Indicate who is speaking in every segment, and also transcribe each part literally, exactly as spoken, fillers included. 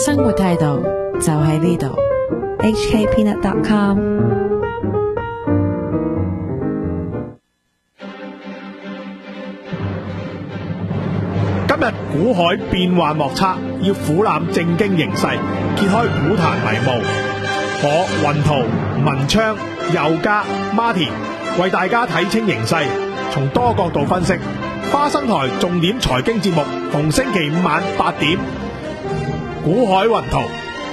Speaker 1: 生活態度就喺呢度 H K peanut dot com。
Speaker 2: 今日股海變幻莫測，要俯瞰正經形勢，揭開股壇迷霧。我雲圖、文昌、佑嘉、Martin 為大家睇清形勢，從多角度分析。花生台重點財經節目，逢星期五晚八點，股海雲圖。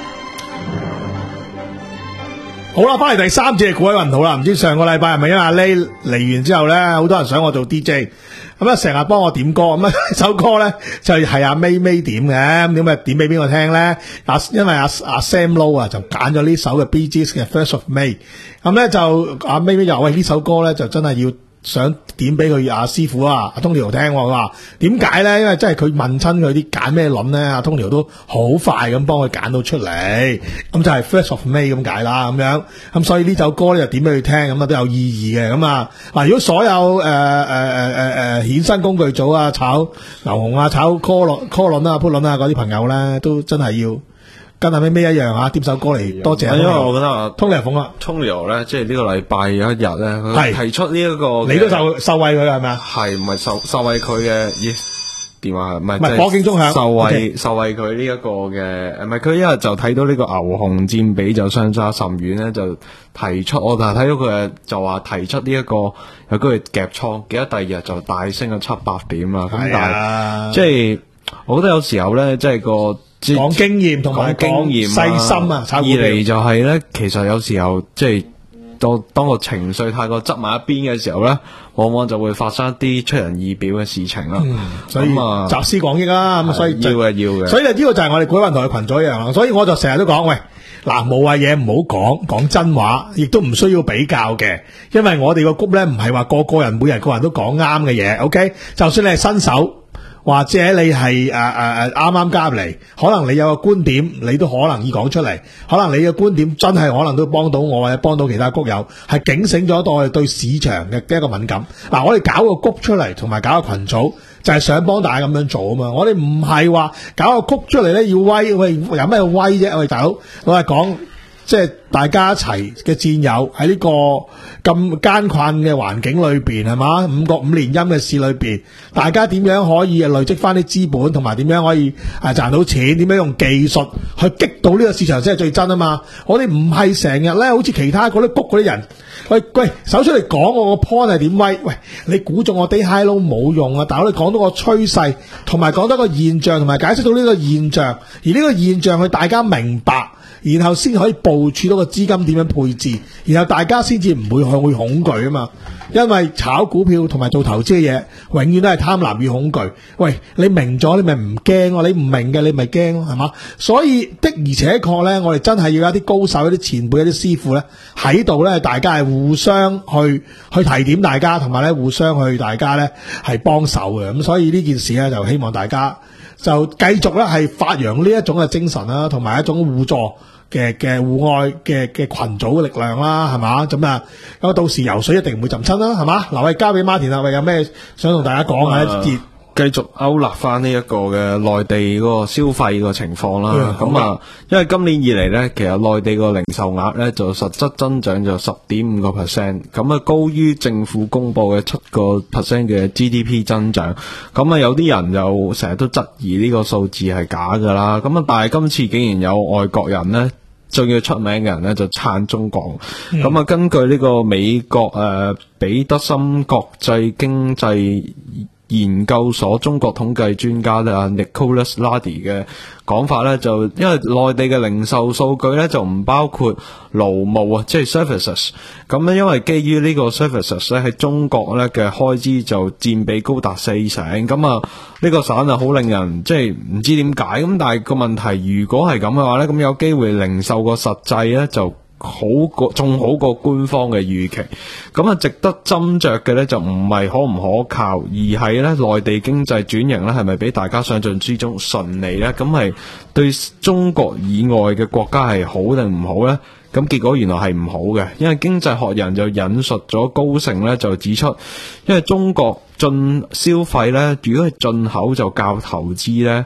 Speaker 2: 好啦，翻嚟第三節嘅股海雲圖啦。唔知上個禮拜係咪因為阿 Lay 嚟完之後咧，好多人想我做 D J， 咁啊成日幫我點歌，咁啊首歌咧就係阿 May May 點嘅，咁點解點俾邊個聽咧？啊，因為阿阿 Sam Low 啊就揀咗呢首嘅 Bee Gees 嘅 First of May， 咁咧就阿 May May 又喂呢首歌咧就真係要。想點俾佢阿師傅啊，阿 Tony 聽，佢話點解咧？因為真係佢問親佢啲揀咩諗咧，阿 Tony 都好快咁幫佢揀到出嚟，咁就係 First of May 咁解啦，咁樣咁所以呢首歌咧就點俾佢聽，咁啊都有意義嘅。咁啊嗱，如果所有誒誒誒誒誒衍生工具組啊，炒牛熊啊，炒 call 輪 call 輪啊 put 輪啊嗰啲朋友咧，都真係要。跟阿咩咩一樣啊，點首歌嚟多謝。
Speaker 3: 因為我覺得啊
Speaker 2: ，Tony鳳啊
Speaker 3: ，Tony 咧，即係呢個禮拜有一日咧，佢提出呢、這、一個，
Speaker 2: 你都受受惠佢係咪啊？
Speaker 3: 係唔係受受惠佢嘅？咦，電話唔係唔係
Speaker 2: 火警鐘響，
Speaker 3: 受惠、
Speaker 2: okay.
Speaker 3: 受惠佢呢一個嘅，唔係佢一日就睇到呢個牛熊佔比就相差甚遠咧，就提出我就睇到佢就話提出呢、這、一個有機會夾倉，記得第二日就大升咗七八點啦。咁、啊、但係即係我覺得有時候咧，即係個。
Speaker 2: 講經驗同埋講細心啊，
Speaker 3: 二嚟就係咧，其實有時候即係當當個情緒太過執埋一邊嘅時候咧，往往就會發生一啲出人意表嘅事情啦、嗯。
Speaker 2: 所以啊，集思廣益啦，咁所以
Speaker 3: 要嘅要嘅。
Speaker 2: 所以呢個就係我哋股海雲台嘅群組一樣。所以我就成日都講，喂，嗱，無謂嘢唔好講，講真話，亦都唔需要比較嘅，因為我哋個 group 咧唔係話個個人每人個人都講啱嘅嘢。OK， 就算你係新手。或者你係誒誒誒啱啱加入嚟，可能你有個觀點，你都可能要講出嚟。可能你嘅觀點真係可能都幫到我，或者幫到其他谷友，係警醒咗我哋對市場嘅一個敏感。嗱，我哋搞個谷出嚟，同埋搞個群組，就係想幫大家咁樣做啊嘛。我哋唔係話搞個谷出嚟咧要威，喂，有咩威啫？喂，大佬，我係講。即係大家一齊嘅戰友喺呢個咁艱困嘅環境裏邊，係嘛，五個五連陰嘅市裏邊，大家點樣可以累積翻啲資本，同埋點樣可以誒賺到錢？點樣用技術去擊到呢個市場先係最真啊嘛！我哋唔係成日咧，好似其他嗰啲谷嗰啲人，喂喂，手出嚟講我個 point 係點威？喂，你估中我 day high low 冇用啊！但係我哋講到個趨勢，同埋講到個現象，同埋解釋到呢個現象，而呢個現象去大家明白。然後先可以部署到個資金點樣配置，然後大家先至唔會去恐懼啊嘛。因為炒股票同埋做投資嘅嘢，永遠都係貪婪與恐懼。喂，你明咗你咪唔驚咯，你唔明嘅你咪驚咯，係嘛？所以的而且確咧，我哋真係要有一啲高手、一啲前輩、一啲師傅咧喺度咧，大家係互相去去提點大家，同埋咧互相去大家咧係幫手嘅。咁所以呢件事咧，就希望大家就繼續咧係發揚呢一種嘅精神啦，同埋一種互助。嘅嘅戶外嘅嘅群組嘅力量啦，係嘛？咁啊，咁到時游水一定唔會浸親啦，係嘛？嗱，喂，交俾 Martin 啦，喂，有咩想同大家講下一節？
Speaker 3: 繼續勾勒翻呢一個嘅內地嗰個消費個情況啦。咁、嗯、啊，因為今年以嚟呢，其實內地個零售額呢就實質增長咗十點五個 percent， 咁啊高於政府公布嘅七個 percent 嘅 G D P 增長。咁啊有啲人就成日都質疑呢個數字係假噶啦。咁啊，但係今次竟然有外國人呢，仲要出名嘅人呢，就撐中國。咁、嗯、啊，根據呢個美國誒、呃、彼得森國際經濟研究所中國統計專家咧 Nicholas Lardy 嘅講法咧，就因為內地嘅零售數據咧就唔包括勞務啊，即係 services。咁咧因為基於呢個 services 咧喺中國咧嘅開支就佔比高達四成，咁啊呢個省啊好令人即係唔知點解。咁但係個問題，如果係咁嘅話咧，咁有機會零售個實際咧就好過仲好過官方嘅預期，咁啊值得斟酌嘅呢，就唔係可唔可靠，而係呢內地經濟轉型呢係咪比大家想象之中順利呢？咁係對中國以外嘅國家係好定唔好呢？咁結果原來係唔好嘅，因為經濟學人就引述咗高盛呢，就指出，因為中國進消費呢，如果係進口就較投資呢。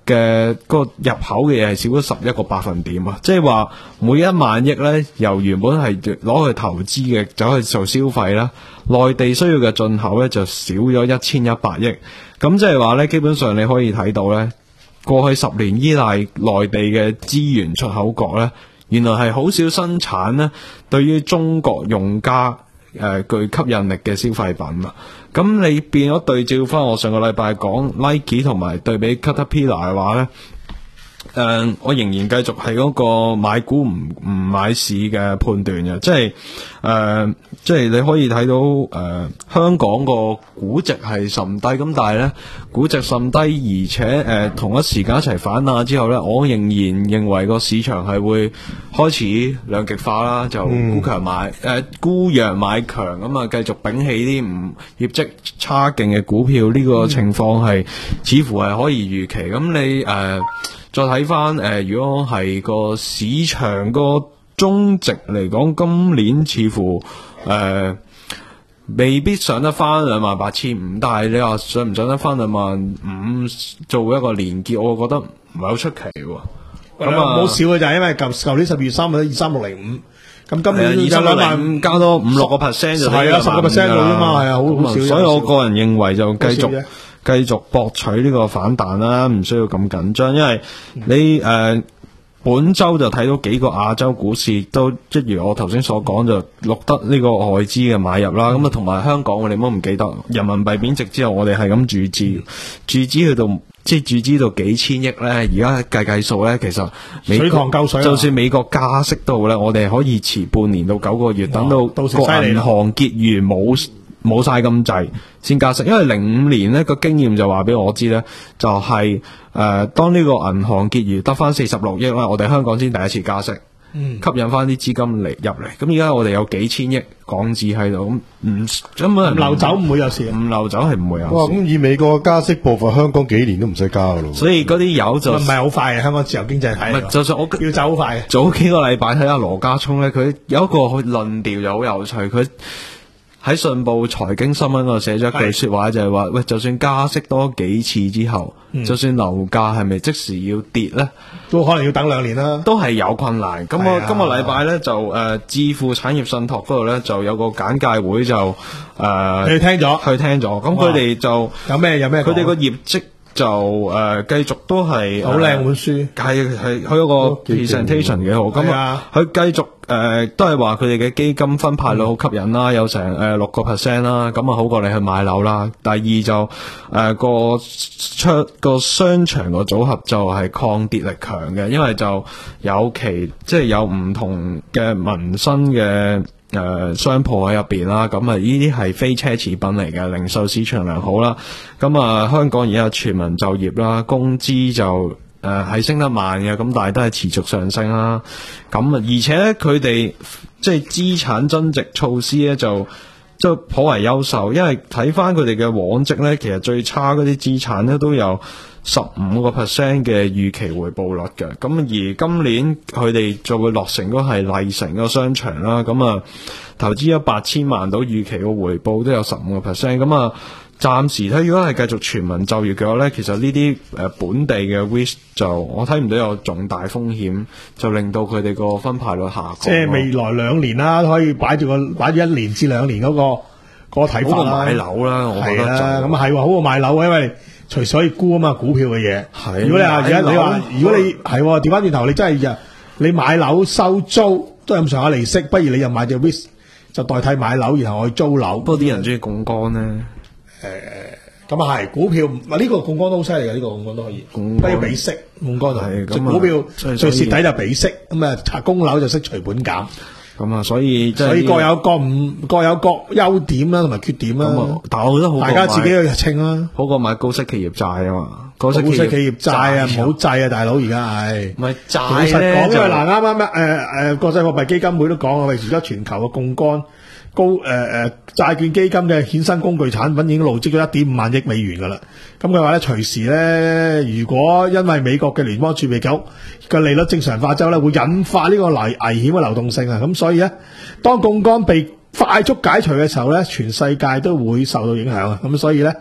Speaker 3: 嘅個入口嘅嘢係少咗十一個百分點啊！即係話每一萬億咧，由原本係攞去投資嘅，走去做消費啦，內地需要嘅進口咧就少咗一千一百億。咁即係話咧，基本上你可以睇到咧，過去十年依賴內地嘅資源出口國咧，原來係好少生產咧，對於中國用家誒、呃、具吸引力嘅消費品啊。咁你變咗對照翻我上個禮拜講 Nike 同埋對比 Caterpillar 嘅話咧，誒、呃，我仍然繼續係嗰個買股唔唔買市嘅判斷嘅，即係誒、呃，即係你可以睇到誒、呃，香港個估值係甚低，咁但係咧估值甚低，而且誒、呃、同一時間一齊反彈之後咧，我仍然認為個市場係會開始兩極化啦，就沽強買誒沽弱買強，咁啊繼續摒棄啲唔業績差勁嘅股票，呢、這個情況係、嗯、似乎係可以預期。咁你誒、呃、再睇翻誒，如果係個市場個中值嚟講，今年似乎誒、呃、未必上得翻兩萬八千五，但係你話上唔上得翻兩萬五做一個連結，我覺得唔係好出奇喎。咁啊，
Speaker 2: 冇少嘅就係因為舊舊年十二月三號二三六零五，咁今年
Speaker 3: 二三六零五加多五六個 percent 就係
Speaker 2: 啊，十個 percent 到啫嘛，係啊，好好少。
Speaker 3: 所以我個人認為就繼續繼續博取呢個反彈啦，唔需要咁緊張，因為你誒、呃、本周就睇到幾個亞洲股市都一如我頭先所講，就錄得呢個外資嘅買入啦。咁啊，同埋香港我哋唔好唔記得，人民幣貶值之後，我哋係咁注資，注資去到。即係注資到幾千億咧，而家計計數咧，其實美國
Speaker 2: 水塘夠水，
Speaker 3: 就算美國加息到咧，我哋可以遲半年到九個月，等到個銀行結餘冇冇晒咁滯先加息。因為零五年呢個經驗就話俾我知咧，就係、是、誒、呃、當呢個銀行結餘得翻四十六億啦，我哋香港先第一次加息。嗯、吸引翻啲資金嚟入嚟，咁而家我哋有幾千億港紙喺度，咁唔根本唔
Speaker 2: 流走唔會有事，
Speaker 3: 唔流走係唔會有事。
Speaker 4: 哇！咁以美國加息步伐，香港幾年都唔使加噶咯。
Speaker 3: 所以嗰啲油就唔
Speaker 2: 係好快嘅，香港自由經濟體。
Speaker 3: 唔係，就算我
Speaker 2: 要走好快嘅。
Speaker 3: 早幾個禮拜睇下羅家聰咧，佢有一個論調就好有趣，佢喺信報財經新聞嗰度寫咗一句說話，就係話：喂，就算加息多幾次之後，嗯、就算樓價係咪即時要跌咧，
Speaker 2: 都可能要等兩年啦。都係
Speaker 3: 有困難。咁我今個禮拜咧就誒致富產業信託嗰度咧就有個簡介會就誒，
Speaker 2: 呃、你聽咗？
Speaker 3: 去聽咗。咁佢哋就
Speaker 2: 有咩有咩？
Speaker 3: 佢哋個業績。就誒繼、呃、續都係
Speaker 2: 好靚本書，
Speaker 3: 係係佢嗰個 presentation 幾好，咁啊佢繼續誒、呃、都係話佢哋嘅基金分派率好吸引啦，嗯、有成誒六個 percent 啦，咁啊好過你去買樓啦。第二就誒、呃、個出個商場個組合就係抗跌力強嘅，因為就有其即係有唔同嘅民生嘅。誒、呃，商鋪喺入邊啦，咁啊呢啲係非奢侈品嚟嘅，零售市場良好啦。咁啊，香港而家有全民就業啦，工資就誒係、呃、升得慢嘅，咁但係都係持續上升啦。咁啊，而且咧佢哋即係資產增值措施咧就即係頗為優秀，因為睇翻佢哋嘅往績咧，其實最差嗰啲資產咧都有十五個 percent 嘅預期回報率嘅，咁而今年佢哋就會落成嗰係麗城個商場啦，咁啊投資咗八千萬到預期個回報都有十五個 percent，咁啊暫時睇如果係繼續全民就業嘅話咧，其實呢啲誒本地嘅 risk 就我睇唔到有重大風險，就令到佢哋個分派率下降。
Speaker 2: 即係未來兩年啦，可以擺住個擺住一年至兩年嗰、嗰個、嗰個睇法啦。
Speaker 3: 買樓啦，我覺得就
Speaker 2: 咁啊係好過買樓，因為隨時可以沽啊嘛，股票嘅嘢。
Speaker 3: 係。
Speaker 2: 如果你話而家你話，如果你係調翻轉頭，你真係你買樓收租都係咁上下利息，不如你又買隻 risk 就代替買樓，然後去租樓。
Speaker 3: 不過啲人中意槓桿咧。
Speaker 2: 誒，咁啊係股票，嗱、這、呢個槓桿都好犀利嘅，呢、這個槓桿都可以，不要俾息，槓桿係，就股票最蝕底就俾息，咁啊拆供樓就息除本減，
Speaker 3: 咁啊所以即係
Speaker 2: 所以各有各唔各有各優點啦，同埋缺點啦。
Speaker 3: 但係我覺得好，
Speaker 2: 大家自己去稱啦，
Speaker 3: 好過買高息企業債啊嘛，高息
Speaker 2: 企業債啊，唔好債啊，大佬而家係。
Speaker 3: 唔係債
Speaker 2: 老實講，因為嗱啱啱誒誒國際貨幣基金會都講啊，喂，而家全球嘅槓桿。高誒誒債券基金嘅衍生工具產品已經累積咗一點五萬億美元噶啦，咁佢話咧隨時咧，如果因為美國嘅聯邦儲備局嘅利率正常化之後咧，會引發呢個危危險嘅流動性啊，咁所以咧，當槓桿被快速解除嘅時候咧，全世界都會受到影響啊，咁所以咧，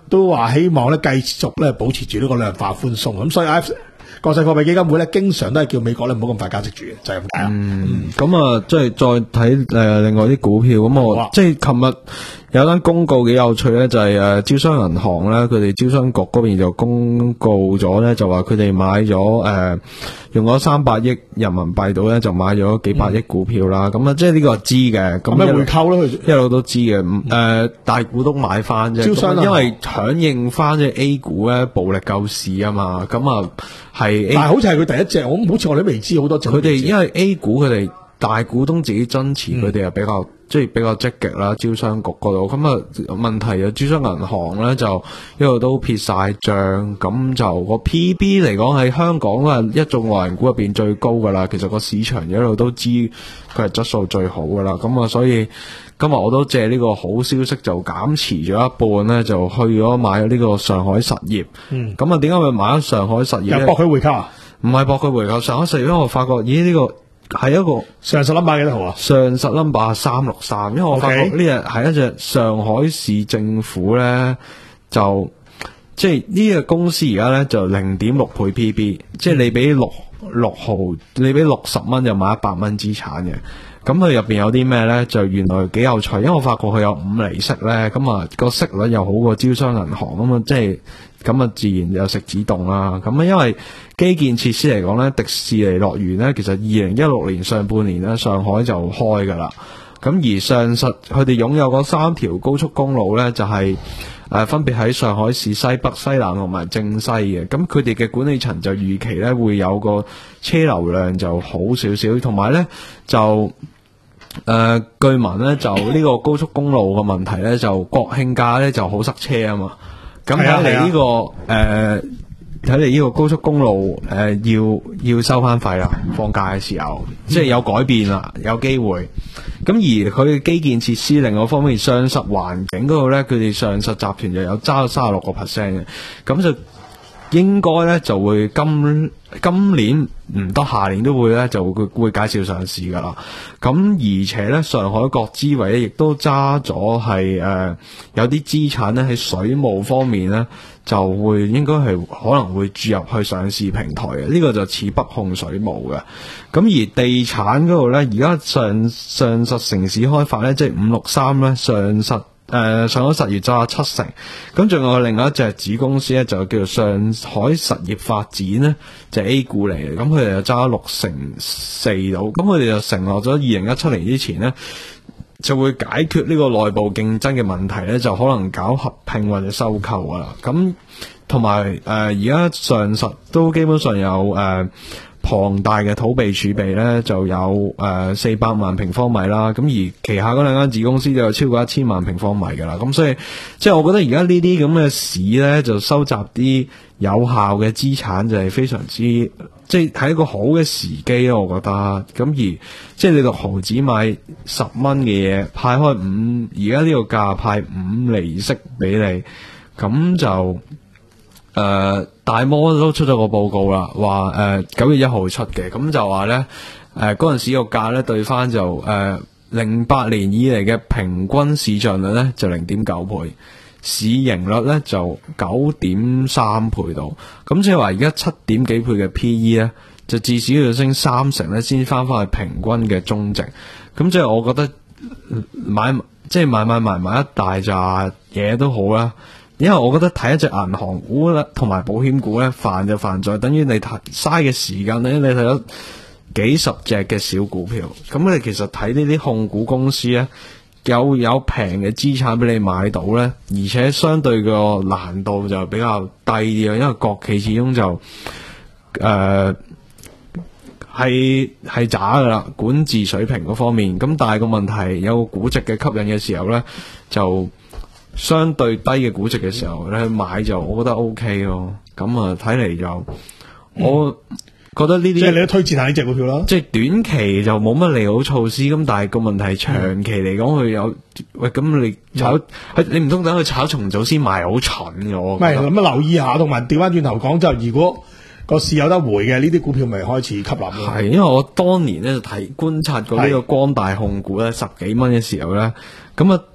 Speaker 2: 都話希望咧繼續咧保持住呢個量化寬鬆，咁所以 I 國際貨幣基金會咧經常都係叫美國咧唔好咁快加息住嘅，就係咁解啦。
Speaker 3: 嗯，咁啊，即係再睇誒另外啲股票，咁我即係琴日有單公告幾有趣咧，就係誒招商銀行咧，佢哋招商局嗰邊就公告咗咧，就話佢哋買咗誒用咗三百億人民幣度咧，就買咗幾百億股票啦。咁啊，即係呢個知嘅，咁
Speaker 2: 咩回購咯？佢
Speaker 3: 一路都知嘅，誒大股東買翻啫，
Speaker 2: 招商銀行
Speaker 3: 因為響應翻即係 A 股咧暴力救市啊嘛，咁啊係 A，
Speaker 2: 但係好似係佢第一隻，我好似我哋都未知好多隻。
Speaker 3: 佢哋因為 A 股佢哋大股東自己增持，佢哋又比較。即係比較積極啦，招商局嗰度咁啊，問題就招商銀行咧就一路都撇晒帳，咁就個 P B 嚟講喺香港啊一眾內銀股入邊最高噶啦，其實個市場一路都知佢係質素最好噶啦，咁啊所以今日我都借呢個好消息就減持咗一半咧，就去咗買咗呢個上海實業。嗯，咁啊點解會買咗上海實業咧？
Speaker 2: 又博佢回購啊？
Speaker 3: 唔係博佢回購，上海實業因為我發覺咦呢、這個。係一個
Speaker 2: 上實 number 幾多號啊？
Speaker 3: 上實 number 三六三，因為我發覺呢日係一隻上海市政府咧，就即係呢個公司而家咧就零點六倍 P B， 即係你俾六六毫，你俾六十蚊就買一百蚊資產嘅。咁佢入邊有啲咩咧？就原來幾有趣，因為我發覺佢有五厘息咧，咁啊個息率又好過招商銀行咁啊，即係咁啊，自然就食指動啦。咁啊，因為基建設施嚟講咧，迪士尼樂園咧，其實二零一六年上半年咧，上海就開噶啦。咁而上實佢哋擁有嗰三條高速公路咧，就係、是、誒、呃、分別喺上海市西北、西南同埋正西嘅。咁佢哋嘅管理層就預期咧會有個車流量就好少少，同埋咧就誒、呃、據聞咧就呢個高速公路嘅問題咧，就國慶假咧就好塞車啊嘛。咁睇嚟呢個誒。呃睇嚟呢個高速公路誒、呃、要要收翻費啦，放假嘅時候即係有改變啦，有機會。咁而佢基建設施另外一方面，上實環境嗰度咧，佢哋上實集團就有揸咗三十六個 percent 嘅，咁就應該咧就會今今年唔得，下年都會咧就會會介紹上市噶啦。咁而且咧，上海國資委咧亦都揸咗係誒有啲資產咧喺水務方面咧。就會應該係可能會注入去上市平台嘅，呢、這個就似北控水務嘅。咁而地產嗰度呢，而家上上實城市開發呢，即係五六三呢，上實誒上海實業揸七成。咁仲有另外一隻子公司呢，就叫做上海實業發展呢，就係、A 股嚟嘅。咁佢哋就揸六成四到，咁佢哋就承諾咗二零一七年之前呢，就會解決呢個內部競爭嘅問題咧，就可能搞合併或者收購啊。咁同埋誒，而家上實都基本上有誒龐大嘅土地儲備咧，就有誒四百萬平方米啦。咁而旗下嗰兩間子公司就有超過一千萬平方米噶啦。咁所以即係我覺得而家呢啲咁嘅市咧，就收集啲有效嘅資產就係非常之，即係係一個好嘅時機咯。我覺得咁而即係你六毫子買十蚊嘅嘢，派開五，而家呢個價派五厘息俾你，咁就誒、呃、大摩都出咗個報告啦，話誒九月一號出嘅，咁就話咧誒嗰陣時個價咧對翻就誒零八年以嚟嘅平均市賬率咧就零點九倍。市盈率咧就九點三倍度，咁即係話而家七點幾倍嘅 P E 咧，就至少要升三成咧，先翻翻去平均嘅中值。咁即係我覺得買即係買買埋埋一大扎嘢都好啦，因為我覺得睇一隻銀行股咧，同埋保險股咧，煩就煩在等於你睇嘥嘅時間咧，你睇咗幾十隻嘅小股票，咁你其實睇呢啲控股公司咧。有有平嘅資產俾你買到呢，而且相對個難度就比較低啲啊，因為國企始終就誒係係渣噶啦，管治水平嗰方面。咁但係個問題有個估值嘅吸引嘅時候呢，就相對低嘅估值嘅時候咧買就我覺得 O K 咯。咁啊睇嚟就我。嗯覺得呢啲
Speaker 2: 即係你都推薦下呢隻股票啦，
Speaker 3: 即係短期就冇乜利好措施，咁但係個問題長期嚟講佢有喂，咁你炒、嗯、你唔通等佢炒重組先賣，好蠢嘅我。唔係
Speaker 2: 咁啊，留意下，同埋調翻轉頭講就，如果個市有得回嘅呢啲股票，咪開始吸納咯。
Speaker 3: 係因為我當年咧就睇觀察過呢個光大控股咧十幾蚊嘅時候咧，咁啊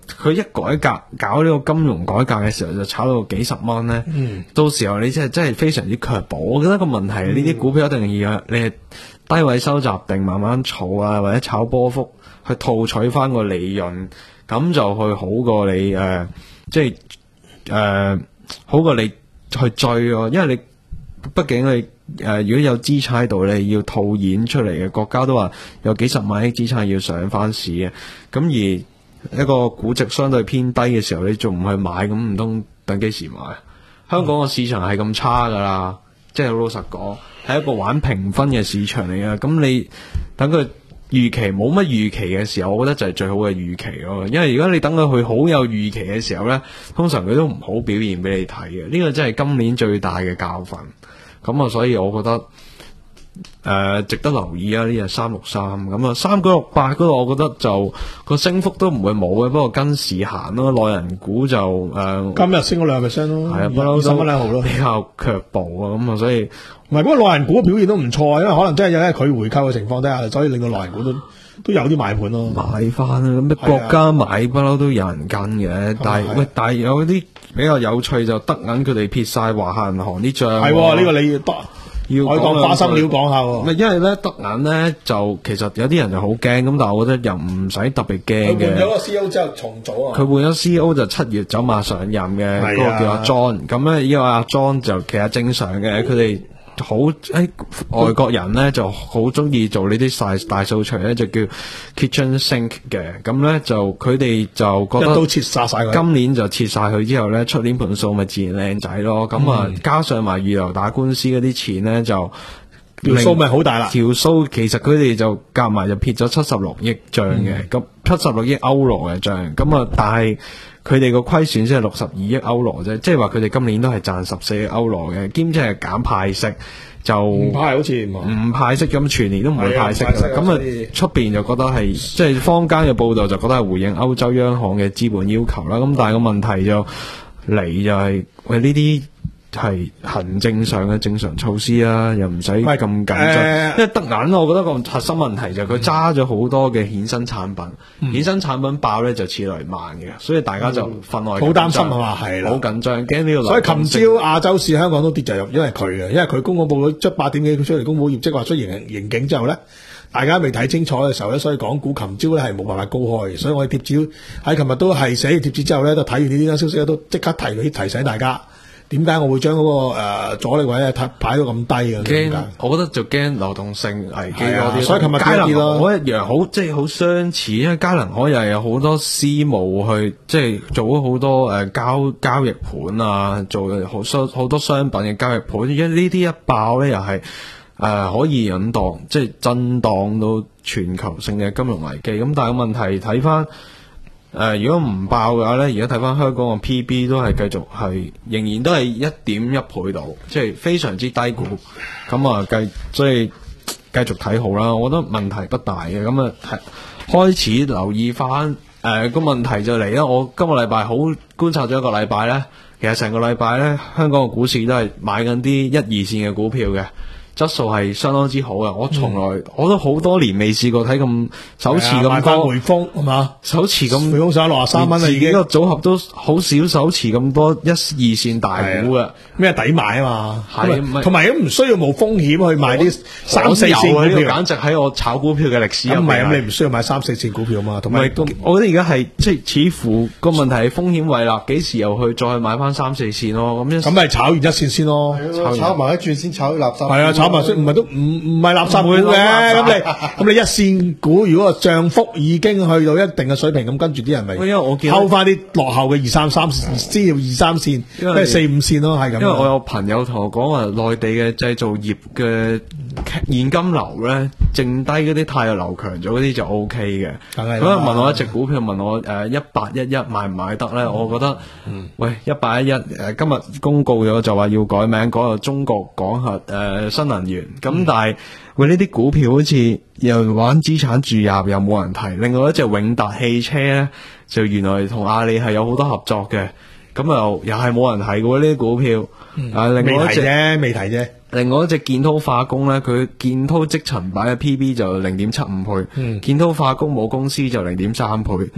Speaker 3: 佢一改革搞呢個金融改革嘅時候就炒到幾十蚊咧，
Speaker 2: 嗯，
Speaker 3: 到時候你真係真係非常之卻步。我覺得個問題係呢啲股票一定要你係低位收集定慢慢儲啊，或者炒波幅去套取翻個利潤，咁就去好過你誒、呃，即係誒、呃、好過你去追咯，因為你。畢竟你誒、呃，如果有資產喺度，你要套現出嚟嘅，國家都話有幾十萬億資產要上翻市嘅。咁而一個估值相對偏低嘅時候，你仲唔去買？咁唔通等幾時買？香港個市場係咁差噶啦，即係好老實講，係一個玩評分嘅市場嚟嘅。咁你等佢預期冇乜預期嘅時候，我覺得就係最好嘅預期咯。因為如果你等佢去好有預期嘅時候呢，通常佢都唔好表現俾你睇嘅。呢個真係今年最大嘅教訓。咁啊，所以我覺得誒、呃、值得留意啊！呢隻三六三咁啊，三九六八嗰度，我覺得就個升幅都唔會冇嘅，不過跟市行咯。內銀股就誒、呃、
Speaker 2: 今日升咗兩 percent 咯，
Speaker 3: 係啊，不嬲
Speaker 2: 十蚊兩毫咯，
Speaker 3: 比較卻步啊。咁啊，所以
Speaker 2: 唔係，不過內銀股嘅表現都唔錯啊，因為可能真係有咧佢回購嘅情況底下，所以令到內銀股都都有啲買盤咯。
Speaker 3: 買翻啊！咁國家買不嬲都有人跟嘅，但係喂，但係有啲比較有趣就德銀佢哋撇晒華夏銀行啲帳，
Speaker 2: 係呢個你要得
Speaker 3: 要
Speaker 2: 我講花生料講下喎。
Speaker 3: 唔係因為咧德銀咧就其實有啲人就好驚，咁但係我覺得又唔使特別驚嘅。
Speaker 2: 佢換咗個 C E O 之後重組啊，
Speaker 3: 佢換咗 C E O 就七月走馬上任嘅，嗰、那個叫阿 John。咁咧呢個阿 John 就其實正常嘅，佢哋。好喺外國人咧就好中意做呢啲大大掃除咧，就叫 kitchen sink 嘅。咁咧就佢哋就覺得
Speaker 2: 都切殺晒佢。
Speaker 3: 今年就切晒佢之後咧，出年盤數咪自然靚仔咯。咁啊、嗯，加上埋預留打官司嗰啲錢咧，就
Speaker 2: 條數咪好大啦。
Speaker 3: 條數其實佢哋就夾埋就撇咗七十六億帳嘅，咁七十六億歐羅嘅帳。咁啊，但係佢哋個虧損先係六十二億歐羅啫，即係話佢哋今年都係賺十四億歐羅嘅，兼且係減派息，就唔
Speaker 2: 派好似
Speaker 3: 唔派息咁，全年都唔會派息噶啦。咁啊，出邊就覺得係即係坊間嘅報道就覺得係回應歐洲央行嘅資本要求啦。咁但係個問題就嚟就係、是、喂呢啲。係行政上嘅正常措施啊，又唔使咁緊張。呃、因為德銀，我覺得個核心問題就係佢揸咗好多嘅衍生產品，嗯、衍生產品爆咧就似雷曼嘅，所以大家就分外好
Speaker 2: 擔心係嘛，係啦，
Speaker 3: 好緊張，驚呢個。
Speaker 2: 所以琴朝亞洲市香港都跌就入，因為佢嘅，因為佢公佈報咗出八點幾，佢出嚟公佈業績話出盈盈警之後咧，大家未睇清楚嘅時候咧，所以港股琴朝咧係冇辦法高開嘅，所以我哋貼紙喺琴日都係寫完貼紙之後咧，都睇完呢啲消息咧，都即刻提提醒大家。點解我會將嗰、那個誒、呃、阻力位咧排到咁低嘅？
Speaker 3: 驚，我覺得就驚流動性危機多啲。
Speaker 2: 所以琴日
Speaker 3: 佳能可一樣好，即係好相似，因為佳能可又有好多私募去，即係做咗好多誒、呃、交交易盤啊，做好多好多商品嘅交易盤。因為呢啲一爆咧，又係誒可以引導，即係震盪到全球性嘅金融危機。咁但係個問題睇翻。誒、呃，如果唔爆嘅話咧，而家睇翻香港嘅 P B 都係繼續係仍然都係一點一倍度，即係非常之低估。咁啊，繼所以繼續睇好啦。我覺得問題不大嘅。咁啊，開始留意翻誒個問題就嚟啦。我今個禮拜好觀察咗一個禮拜咧，其實成個禮拜咧，香港嘅股市都係買緊啲一二線嘅股票嘅。質素係相當之好嘅，我從來、嗯、我都好多年未試過睇咁首次咁多
Speaker 2: 匯豐係嘛，
Speaker 3: 首次咁
Speaker 2: 匯豐上六十三蚊啦，已經
Speaker 3: 個組合都好少首次咁多一二線大股嘅，
Speaker 2: 咩抵買啊嘛，
Speaker 3: 係
Speaker 2: 同埋都唔需要冇風險去買啲三四線股票，
Speaker 3: 簡直喺我炒股票嘅歷史入
Speaker 2: 面。咁唔係咁，你唔需要買三四線股票嘛，同埋
Speaker 3: 我覺得而家係即係似乎個問題係風險位啦，幾時又去再去買翻三四線咯？咁
Speaker 2: 咁咪炒完一線先咯，
Speaker 4: 炒埋一轉先炒啲垃圾，係
Speaker 2: 啊，炒埋唔係都唔唔係垃圾股嘅，咁你咁你一線股如果個漲幅已經去到一定嘅水平，咁跟住啲人咪溝翻啲落後嘅二三三先要二三線，即係四五線咯，係咁。
Speaker 3: 因為我有朋友同我講話，內地嘅製造業嘅現金流咧，剩低嗰啲汰弱留強咗嗰啲就 O K 嘅。咁啊問我一隻股票，問我誒一八一一買唔買得咧？嗯、我覺得，嗯、喂一八一一誒今日公告咗就話要改名，改到中國廣核誒、呃、新能源。咁、嗯、但係喂呢啲股票好似又玩資產注入又冇人提。另外一隻永達汽車咧，就原來同阿里係有好多合作嘅。咁又又係冇人提嘅呢啲股票。
Speaker 2: 嗯、
Speaker 3: 啊，另外一隻
Speaker 2: 啫，未提啫。
Speaker 3: 另外一隻建滔化工咧，佢建滔積層板嘅 P B 就零點七五倍，嗯、建滔化工母公司就零點三倍。嗯、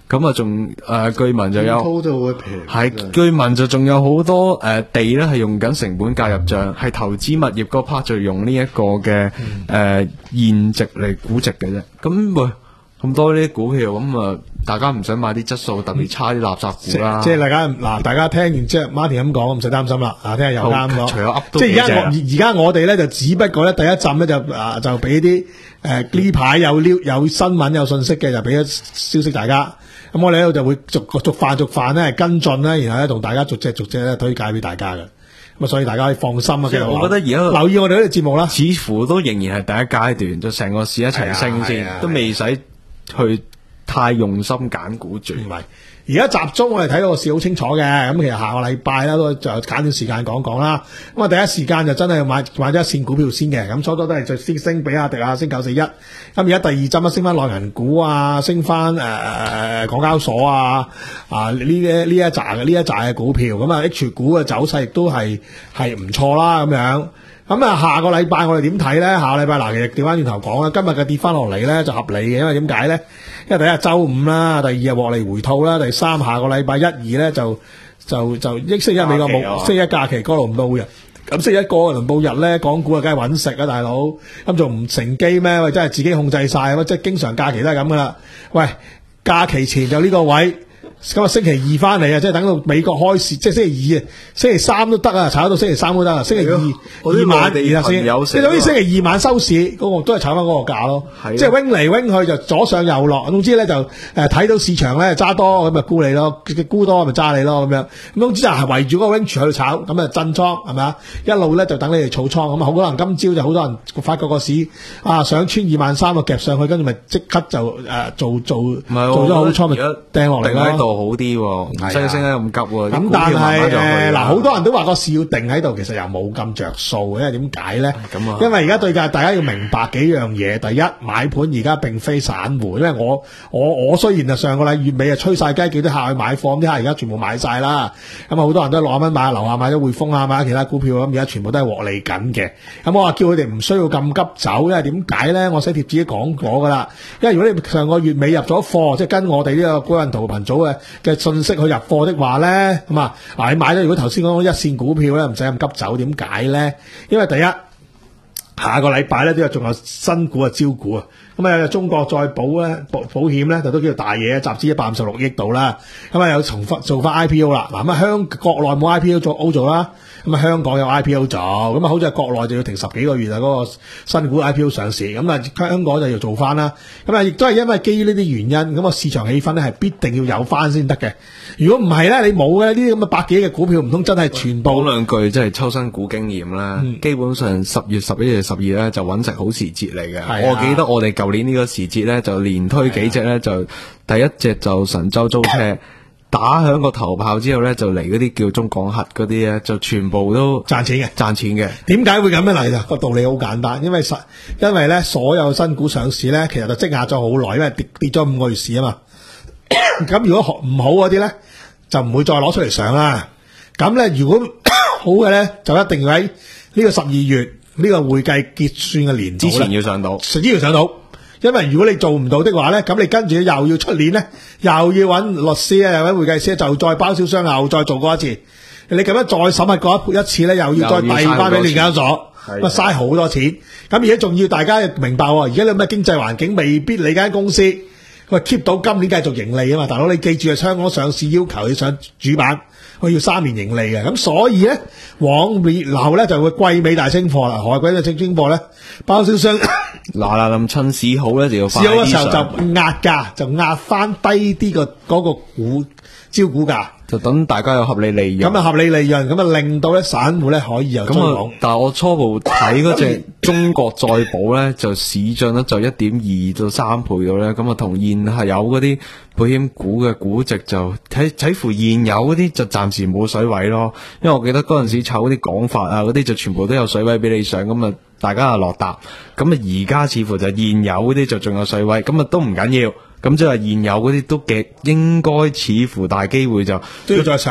Speaker 3: 咁啊仲誒據聞就有
Speaker 4: 鋪都會平，
Speaker 3: 係據聞就仲有好多誒、呃、地咧係用緊成本價入帳，係投資物業嗰 part 就用呢一個嘅誒、呃、現值嚟估值嘅啫。咁喂咁多呢啲股票咁啊，大家唔想買啲質素特別差啲垃圾股啦。
Speaker 2: 即係大家嗱，大家聽完即係 Martin 咁講，唔使擔心啦。啊，聽日又啱講。
Speaker 3: 除咗噏都
Speaker 2: 即係而家我
Speaker 3: 幾正
Speaker 2: 而家我哋咧就只不過咧第一站咧就啊就俾啲誒呢排有料有新聞有信息嘅就俾咗消息大家。咁我哋呢度就會逐逐飯逐飯咧跟進咧，然後咧同大家逐隻逐隻咧推介俾大家嘅。咁啊，所以大家可以放心啊。
Speaker 3: 即係我覺得而家
Speaker 2: 留意我哋呢個節目啦，
Speaker 3: 似乎都仍然係第一階段，就成個市一齊升先，都未使去太用心揀股住。
Speaker 2: 唔係，而家集中我哋睇到個市好清楚嘅。咁其實下個禮拜啦，都就揀段時間講講啦。咁啊，第一時間就真係買買咗一線股票先嘅。咁初初都係就先升比亞迪啊，升九四一。咁而家第二針咧，升翻內銀股啊，升翻誒誒港交所啊，啊呢呢一紮嘅呢一紮嘅股票。咁啊 H 股嘅走勢亦都係係唔錯啦咁樣。咁啊，下個禮拜我哋點睇咧？下個禮拜嗱，其實調翻轉頭講啦，今日嘅跌翻落嚟咧就合理嘅，因為點解咧？因為第一日周五啦，第二日獲利回吐啦，第三下個禮拜一二咧就就就星期一美國冇，星期一假期哥倫布日，咁星期一哥倫布日咧，港股啊梗係揾食啊大佬，咁仲唔乘機咩？喂，真係自己控制晒，咁即係經常假期都係咁噶啦。喂，假期前就呢個位。咁啊，星期二翻嚟啊，即係等到美國開市，即係星期二啊，星期三都得啊，炒到星期三都得啊，星期二二晚地啊先，即係好似星期二晚收市嗰個都係炒翻嗰個價咯，即係 wing 嚟 wing去就左上右落，總之咧就誒睇到市場咧揸多咁咪沽你咯，沽多咪揸你咯咁樣，咁總之就係圍住嗰個 range 喺度炒，咁啊震倉係咪啊？一路咧就等你哋儲倉，咁啊好可能今朝就好多人發覺個市啊想穿二萬三個夾上去，跟住咪即刻就誒做做做咗好倉咪掟落嚟咯。
Speaker 3: 好啲喎，唔使升得咁急喎。
Speaker 2: 咁但係誒嗱，好多人都話個市要定喺度，其實又冇咁着數，因為點解咧？
Speaker 3: 咁啊，
Speaker 2: 因為而家對價大家要明白幾樣嘢。第一，買盤而家並非散戶，因為我我我雖然啊上個禮月尾啊吹晒雞，幾多客去買貨，啲客而家全部買晒啦。咁啊好多人都六十蚊買，樓下買咗匯豐啊，買咗其他股票咁，而家全部都係獲利緊嘅。咁我話叫佢哋唔需要咁急走，因為點解咧？我寫貼紙都講過噶啦。因為如果你上個月尾入咗貨，即係跟我哋呢個股人圖頻組嘅嘅信息去入貨的話咧，咁啊，嗱你買咗如果頭先講一線股票咧，唔使咁急走，點解咧？因為第一下個禮拜咧都有仲有新股啊招股啊，咁啊有中國再保咧保保險咧就都叫做大嘢，集資一百五十六億度啦，咁啊有重複做翻 I P O 啦，嗱咁啊香國內冇 I P O 做 O 做啦。咁啊，香港有 I P O 做，咁啊，好似係國內就要停十幾個月啊，嗰、那個新股 I P O 上市，咁啊，香港就要做翻啦。咁啊，亦都係因為基於呢啲原因，咁啊，市場氣氛咧係必定要有翻先得嘅。如果唔係咧，你冇嘅呢啲咁嘅百幾億嘅股票，唔通真係全部
Speaker 3: 講兩句，即係抽新股經驗啦。嗯、基本上十月、十一月、十二咧就揾食好時節嚟嘅。啊、我記得我哋舊年呢個時節咧就連推幾隻咧，啊、就第一隻就神州租車。打響個頭炮之後咧，就嚟嗰啲叫中港核嗰啲咧，就全部都
Speaker 2: 賺錢嘅，
Speaker 3: 賺錢嘅。
Speaker 2: 點解會咁樣嚟啊？個道理好簡單，因為實因為咧所有新股上市咧，其實就積壓咗好耐，因為跌跌咗五個月市啊嘛。咁如果唔好嗰啲咧，就唔會再攞出嚟上啦。咁咧如果好嘅咧，就一定要喺呢個十二月呢、這個會計結算嘅年
Speaker 3: 之前要上到，
Speaker 2: 只要上到。因為如果你做唔到的話咧，咁你跟住又要出年咧，又要揾律師啊，又揾會計師，就再包銷商又再做過一次。你咁樣再審核過一次咧，又要再遞翻俾聯交所，咁啊嘥好多錢。咁而家仲要大家明白，而家你咩經濟環境未必你間公司佢 keep 到今年繼續盈利啊嘛，大佬你記住啊，香港上市要求你上主板，佢要三年盈利嘅。咁所以咧，往年後咧就會季尾大清貨啦，何謂季尾清清貨咧？包銷商。
Speaker 3: 嗱嗱臨趁市好咧，就要快啲上。市好嘅時候就壓價，就壓翻低啲個嗰個股招股價，就等大家有合理利潤。
Speaker 2: 咁啊合理利潤，咁啊令到咧散戶咧可以有追捧。
Speaker 3: 但係我初步睇嗰隻中國再保咧，就市漲咧就一點二到三倍到咧，咁啊同現係有嗰啲保險股嘅估值就睇睇乎現有嗰啲就暫時冇水位咯。因為我記得嗰陣時炒嗰啲廣發啊嗰啲就全部都有水位俾你上，咁啊大家啊落搭。咁啊而家似乎就現有嗰啲就仲有水位，咁啊都唔緊要。咁即係現有嗰啲都極應該似乎大機會就
Speaker 2: 都要再上啦。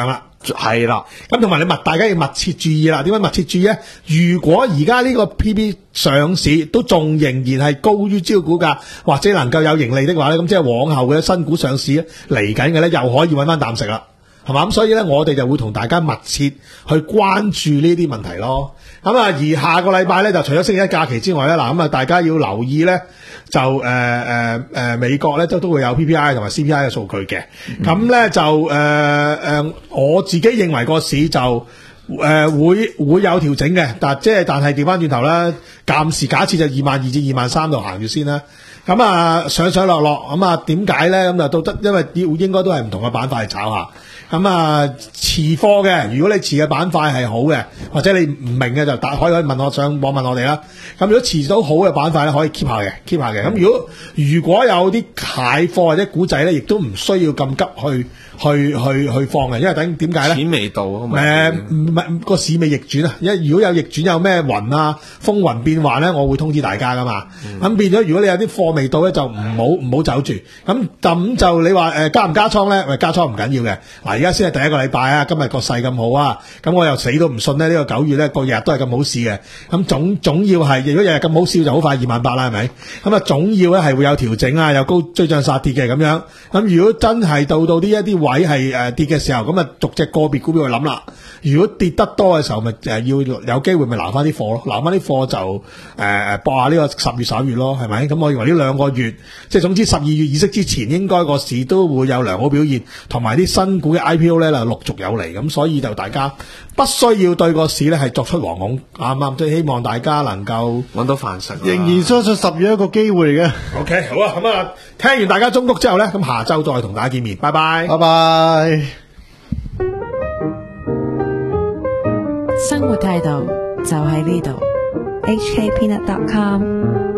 Speaker 3: 係啦，
Speaker 2: 咁同埋你密，大家要密切注意啦。點解密切注意咧？如果而家呢個 P B 上市都仲仍然係高於招股價，或者能夠有盈利的話咧，咁即係往後嘅新股上市咧嚟緊嘅咧，又可以揾翻啖食啦。係嘛？咁所以咧，我哋就會同大家密切去關注呢啲問題咯。咁啊，而下個禮拜咧，就除咗星期一假期之外咧，嗱咁啊，大家要留意咧，就誒誒誒美國咧都都會有 P P I 同埋 C P I 嘅數據嘅。咁咧、嗯、就誒誒、呃，我自己認為個市就誒、呃、會會有調整嘅，但即係但係調翻轉頭啦，暫時假設就二萬二至二萬三度行住先啦。咁啊上上落落，咁啊點解咧？咁就到得，因為要應該都係唔同嘅板塊嚟炒下。咁啊，持貨嘅，如果你持嘅板塊係好嘅，或者你唔明嘅就打可以可以問我上網問我哋啦。咁如果持到好嘅板塊咧，可以 keep 下嘅 keep 下嘅。咁如果如果有啲蟹貨或者股仔咧，亦都唔需要咁急去去去去放嘅，因為等點解咧？
Speaker 3: 錢未到啊嘛。
Speaker 2: 誒唔係個市未逆轉啊！因為如果有逆轉有咩雲啊風雲變幻咧，我會通知大家噶嘛。咁、嗯、變咗，如果你有啲貨未到咧，就唔好唔好走住。咁咁就你話誒、呃、加唔加倉咧？喂，加倉唔緊要嘅。嗱，而家先係第一個禮拜啊，今日個勢咁好啊，咁我又死都唔信咧。呢、呢個九月咧，個日日都係咁好市嘅。咁總總要係，如果日日咁好市就好快二萬八啦，係咪？咁啊，總要咧係會有調整啊，有高追漲殺跌嘅咁樣。咁如果真係到到呢一啲位係誒、呃、跌嘅時候，咁啊逐隻個別股票去諗啦。如果跌得多嘅時候，咪誒要有機會咪留翻啲貨咯，留翻啲貨就誒誒搏下呢個十月十一月咯，係咪？咁我認為呢兩個月，即係總之十二月議息之前，應該個市都會有良好表現，同埋啲新股嘅 I P O 咧就陸續有嚟，咁所以就大家不需要對個市咧係作出惶恐，啱啱？即係希望大家能夠
Speaker 3: 揾到飯食，
Speaker 4: 仍然相信十月一個機會嚟嘅。
Speaker 2: OK，好啊，咁啊，聽完大家中谷之後咧，咁下週再同大家見面，拜拜，
Speaker 4: 拜拜。
Speaker 1: 生活態度就喺呢度，H K Peanut dot com。